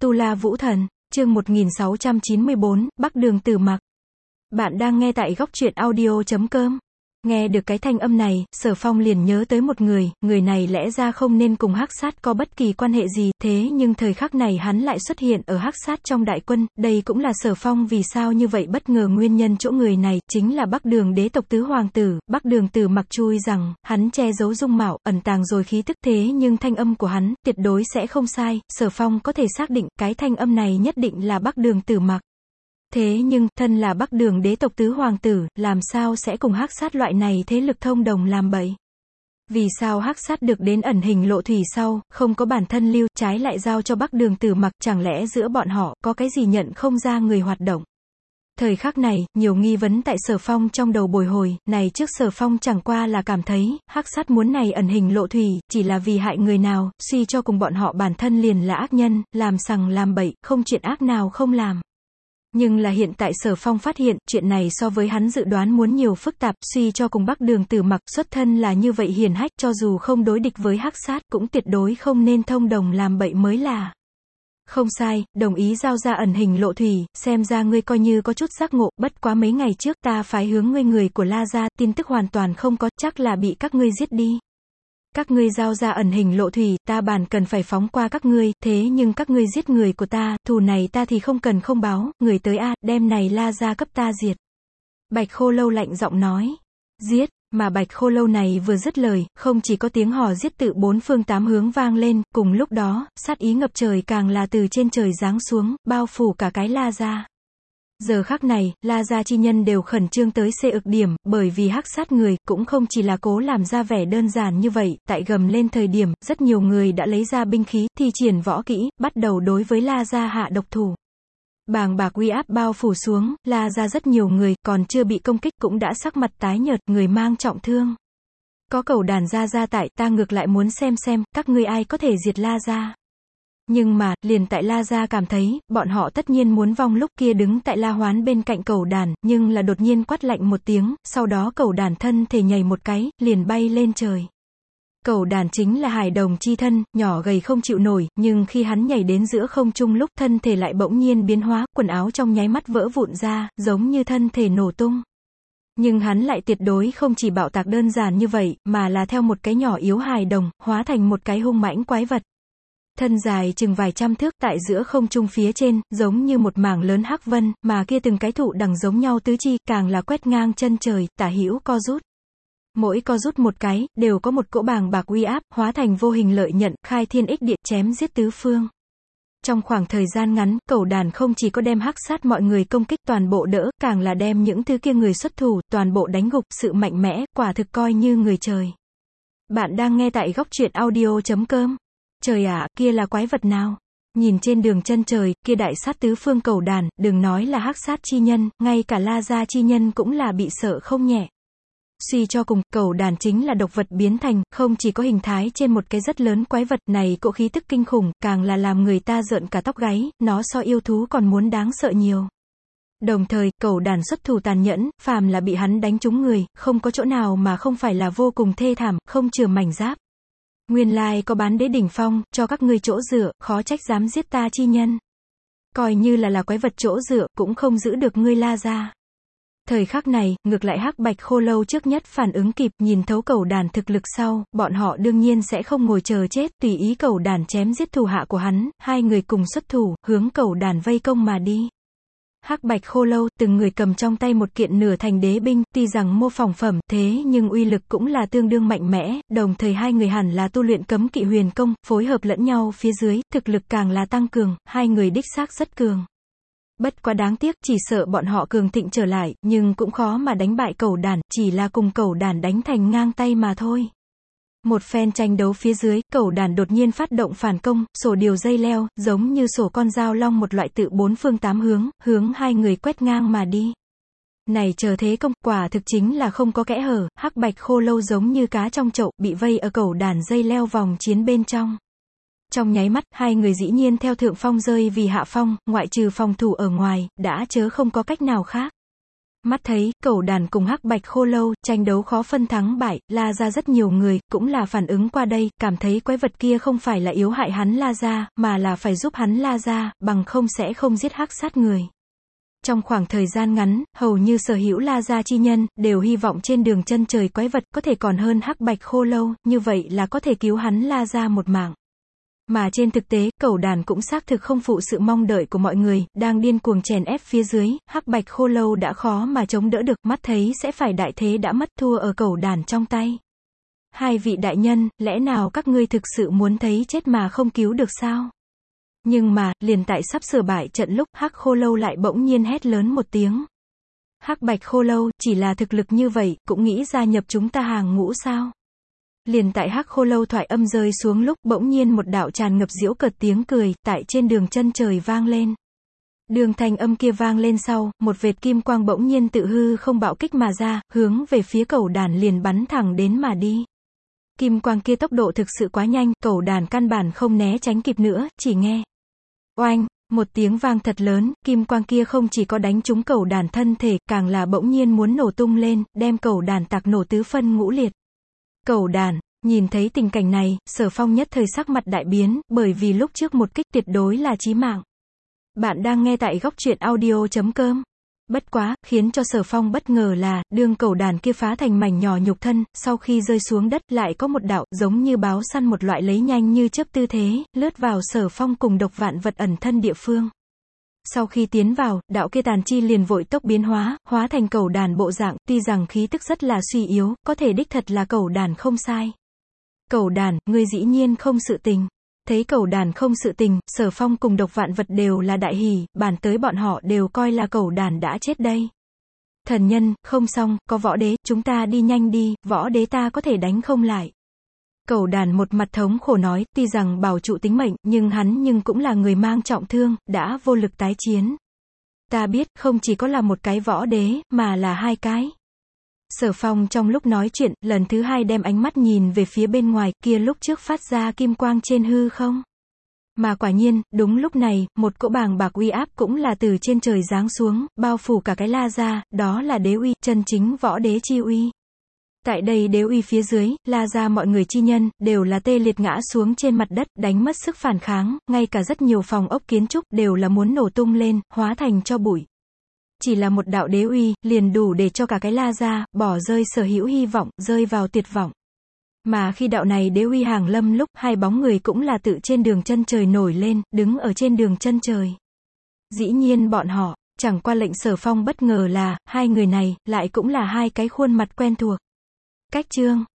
Tu La Vũ Thần, chương 1694, Bắc Đường Tử Mặc. Bạn đang nghe tại góc truyện audio.com. Nghe được cái thanh âm này, Sở Phong liền nhớ tới một người này lẽ ra không nên cùng Hắc Sát có bất kỳ quan hệ gì, thế nhưng thời khắc này hắn lại xuất hiện ở Hắc Sát trong đại quân, đây cũng là Sở Phong vì sao như vậy bất ngờ nguyên nhân chỗ người này, chính là Bắc Đường đế tộc tứ hoàng tử, Bắc Đường Tử Mặc chui rằng, hắn che giấu dung mạo, ẩn tàng rồi khí tức thế nhưng thanh âm của hắn, tuyệt đối sẽ không sai, Sở Phong có thể xác định, cái thanh âm này nhất định là Bắc Đường Tử Mặc. Thế nhưng, thân là Bắc Đường đế tộc tứ hoàng tử, làm sao sẽ cùng Hắc Sát loại này thế lực thông đồng làm bậy? Vì sao Hắc Sát được đến ẩn hình lộ thủy sau, không có bản thân lưu, trái lại giao cho Bắc Đường Tử Mặc, chẳng lẽ giữa bọn họ, có cái gì nhận không ra người hoạt động? Thời khắc này, nhiều nghi vấn tại Sở Phong trong đầu bồi hồi, này trước Sở Phong chẳng qua là cảm thấy, Hắc Sát muốn này ẩn hình lộ thủy, chỉ là vì hại người nào, suy cho cùng bọn họ bản thân liền là ác nhân, làm sằng làm bậy, không chuyện ác nào không làm. Nhưng là hiện tại Sở Phong phát hiện, chuyện này so với hắn dự đoán muốn nhiều phức tạp, suy cho cùng Bắc Đường Tử Mặc xuất thân là như vậy hiển hách, cho dù không đối địch với Hắc Sát, cũng tuyệt đối không nên thông đồng làm bậy mới là. Không sai, đồng ý giao ra ẩn hình lộ thủy, xem ra ngươi coi như có chút giác ngộ, bất quá mấy ngày trước ta phái hướng ngươi người của La gia, tin tức hoàn toàn không có, chắc là bị các ngươi giết đi. Các ngươi giao ra ẩn hình lộ thủy, ta bản cần phải phóng qua các ngươi, thế nhưng các ngươi giết người của ta, thù này ta thì không cần không báo, người tới a, đem này La gia cấp ta diệt. Bạch Khô Lâu lạnh giọng nói. Giết, mà Bạch Khô Lâu này vừa dứt lời, không chỉ có tiếng hò giết tự bốn phương tám hướng vang lên, cùng lúc đó, sát ý ngập trời càng là từ trên trời giáng xuống, bao phủ cả cái La gia. Giờ khắc này, La gia chi nhân đều khẩn trương tới xê ực điểm, bởi vì Hắc Sát người, cũng không chỉ là cố làm ra vẻ đơn giản như vậy, tại gầm lên thời điểm, rất nhiều người đã lấy ra binh khí, thi triển võ kỹ, bắt đầu đối với La gia hạ độc thủ. Bàng bạc uy áp bao phủ xuống, La gia rất nhiều người, còn chưa bị công kích cũng đã sắc mặt tái nhợt, người mang trọng thương. Có Cẩu Đàn gia tại, ta ngược lại muốn xem, các ngươi ai có thể diệt La gia. Nhưng mà, liền tại La gia cảm thấy, bọn họ tất nhiên muốn vong lúc kia đứng tại La Hoán bên cạnh Cẩu Đàn, nhưng là đột nhiên quát lạnh một tiếng, sau đó Cẩu Đàn thân thể nhảy một cái, liền bay lên trời. Cẩu Đàn chính là hài đồng chi thân, nhỏ gầy không chịu nổi, nhưng khi hắn nhảy đến giữa không trung lúc, thân thể lại bỗng nhiên biến hóa, quần áo trong nháy mắt vỡ vụn ra, giống như thân thể nổ tung. Nhưng hắn lại tuyệt đối không chỉ bạo tạc đơn giản như vậy, mà là theo một cái nhỏ yếu hài đồng, hóa thành một cái hung mãnh quái vật. Thân dài chừng vài trăm thước tại giữa không trung phía trên, giống như một mảng lớn hắc vân, mà kia từng cái thụ đằng giống nhau tứ chi, càng là quét ngang chân trời, tả hữu co rút. Mỗi co rút một cái, đều có một cỗ bàng bạc uy áp, hóa thành vô hình lợi nhận, khai thiên ích địa, chém giết tứ phương. Trong khoảng thời gian ngắn, Cẩu Đàn không chỉ có đem Hắc Sát mọi người công kích toàn bộ đỡ, càng là đem những thứ kia người xuất thủ, toàn bộ đánh gục, sự mạnh mẽ, quả thực coi như người trời. Bạn đang nghe tại góc truyện audio.com. Trời ạ, kia là quái vật nào? Nhìn trên đường chân trời, kia đại sát tứ phương Cẩu Đàn, đừng nói là Hắc Sát chi nhân, ngay cả La gia chi nhân cũng là bị sợ không nhẹ. Suy cho cùng, Cẩu Đàn chính là độc vật biến thành, không chỉ có hình thái trên một cái rất lớn quái vật này, cỗ khí tức kinh khủng, càng là làm người ta rợn cả tóc gáy, nó so yêu thú còn muốn đáng sợ nhiều. Đồng thời, Cẩu Đàn xuất thủ tàn nhẫn, phàm là bị hắn đánh trúng người, không có chỗ nào mà không phải là vô cùng thê thảm, không chừa mảnh giáp. Nguyên lai có bán đế đỉnh phong, cho các ngươi chỗ dựa, khó trách dám giết ta chi nhân. Coi như là quái vật chỗ dựa, cũng không giữ được ngươi La gia. Thời khắc này, ngược lại Hắc Bạch Khô Lâu trước nhất phản ứng kịp, nhìn thấu Cẩu Đàn thực lực sau, bọn họ đương nhiên sẽ không ngồi chờ chết, tùy ý Cẩu Đàn chém giết thủ hạ của hắn, hai người cùng xuất thủ, hướng Cẩu Đàn vây công mà đi. Hắc Bạch Khô Lâu, từng người cầm trong tay một kiện nửa thành đế binh, tuy rằng mô phỏng phẩm, thế nhưng uy lực cũng là tương đương mạnh mẽ, đồng thời hai người hẳn là tu luyện cấm kỵ huyền công, phối hợp lẫn nhau phía dưới, thực lực càng là tăng cường, hai người đích xác rất cường. Bất quá đáng tiếc, chỉ sợ bọn họ cường thịnh trở lại, nhưng cũng khó mà đánh bại Cẩu Đàn, chỉ là cùng Cẩu Đàn đánh thành ngang tay mà thôi. Một phen tranh đấu phía dưới, Cẩu Đàn đột nhiên phát động phản công, sổ điều dây leo, giống như sổ con dao long một loại tự bốn phương tám hướng hai người quét ngang mà đi. Này chờ thế công, quả thực chính là không có kẽ hở, Hắc Bạch Khô Lâu giống như cá trong chậu, bị vây ở Cẩu Đàn dây leo vòng chiến bên trong. Trong nháy mắt, hai người dĩ nhiên theo thượng phong rơi vì hạ phong, ngoại trừ phòng thủ ở ngoài, đã chớ không có cách nào khác. Mắt thấy, Cẩu Đàn cùng Hắc Bạch Khô Lâu, tranh đấu khó phân thắng bại, La Gia rất nhiều người, cũng là phản ứng qua đây, cảm thấy quái vật kia không phải là yếu hại hắn La Gia, mà là phải giúp hắn La Gia, bằng không sẽ không giết hắc sát người. Trong khoảng thời gian ngắn, hầu như sở hữu La Gia chi nhân, đều hy vọng trên đường chân trời quái vật có thể còn hơn Hắc Bạch Khô Lâu, như vậy là có thể cứu hắn La Gia một mạng. Mà trên thực tế, Cẩu Đàn cũng xác thực không phụ sự mong đợi của mọi người, đang điên cuồng chèn ép phía dưới, Hắc Bạch Khô Lâu đã khó mà chống đỡ được, mắt thấy sẽ phải đại thế đã mất, thua ở Cẩu Đàn trong tay. Hai vị đại nhân, lẽ nào các ngươi thực sự muốn thấy chết mà không cứu được sao? Nhưng mà, liền tại sắp sửa bại trận lúc, Hắc Khô Lâu lại bỗng nhiên hét lớn một tiếng. Hắc Bạch Khô Lâu, chỉ là thực lực như vậy, cũng nghĩ gia nhập chúng ta hàng ngũ sao? Liền tại Hắc Khô Lâu thoại âm rơi xuống lúc, bỗng nhiên một đạo tràn ngập giễu cợt tiếng cười, tại trên đường chân trời vang lên. Đường thanh âm kia vang lên sau, một vệt kim quang bỗng nhiên tự hư không bạo kích mà ra, hướng về phía Cẩu Đàn liền bắn thẳng đến mà đi. Kim quang kia tốc độ thực sự quá nhanh, Cẩu Đàn căn bản không né tránh kịp nữa, chỉ nghe. Oanh, một tiếng vang thật lớn, kim quang kia không chỉ có đánh trúng Cẩu Đàn thân thể, càng là bỗng nhiên muốn nổ tung lên, đem Cẩu Đàn tạc nổ tứ phân ngũ liệt. Cẩu Đàn, nhìn thấy tình cảnh này, Sở Phong nhất thời sắc mặt đại biến, bởi vì lúc trước một kích tuyệt đối là chí mạng. Bạn đang nghe tại góc truyện audio.com. Bất quá, khiến cho Sở Phong bất ngờ là, đương Cẩu Đàn kia phá thành mảnh nhỏ nhục thân, sau khi rơi xuống đất, lại có một đạo, giống như báo săn một loại lấy nhanh như chớp tư thế, lướt vào Sở Phong cùng Độc Vạn Vật ẩn thân địa phương. Sau khi tiến vào, đạo kia tàn chi liền vội tốc biến hóa, hóa thành Cẩu Đàn bộ dạng, tuy rằng khí tức rất là suy yếu, có thể đích thật là Cẩu Đàn không sai. Cẩu Đàn, ngươi dĩ nhiên không sự tình. Thấy Cẩu Đàn không sự tình, Sở Phong cùng Độc Vạn Vật đều là đại hỉ, bản tới bọn họ đều coi là Cẩu Đàn đã chết đây. Thần nhân, không xong, có võ đế, chúng ta đi nhanh đi, võ đế ta có thể đánh không lại. Cẩu Đàn một mặt thống khổ nói, tuy rằng bảo trụ tính mệnh, nhưng hắn cũng là người mang trọng thương, đã vô lực tái chiến. Ta biết, không chỉ có là một cái võ đế, mà là hai cái. Sở Phong trong lúc nói chuyện, lần thứ hai đem ánh mắt nhìn về phía bên ngoài, kia lúc trước phát ra kim quang trên hư không. Mà quả nhiên, đúng lúc này, một cỗ bàng bạc uy áp cũng là từ trên trời giáng xuống, bao phủ cả cái La Gia, đó là đế uy, chân chính võ đế chi uy. Tại đây đế uy phía dưới, La Gia mọi người chi nhân, đều là tê liệt ngã xuống trên mặt đất, đánh mất sức phản kháng, ngay cả rất nhiều phòng ốc kiến trúc, đều là muốn nổ tung lên, hóa thành tro bụi. Chỉ là một đạo đế uy, liền đủ để cho cả cái La Gia, bỏ rơi sở hữu hy vọng, rơi vào tuyệt vọng. Mà khi đạo này đế uy hàng lâm lúc, hai bóng người cũng là tự trên đường chân trời nổi lên, đứng ở trên đường chân trời. Dĩ nhiên bọn họ, chẳng qua lệnh Sở Phong bất ngờ là, hai người này, lại cũng là hai cái khuôn mặt quen thuộc. Cách chương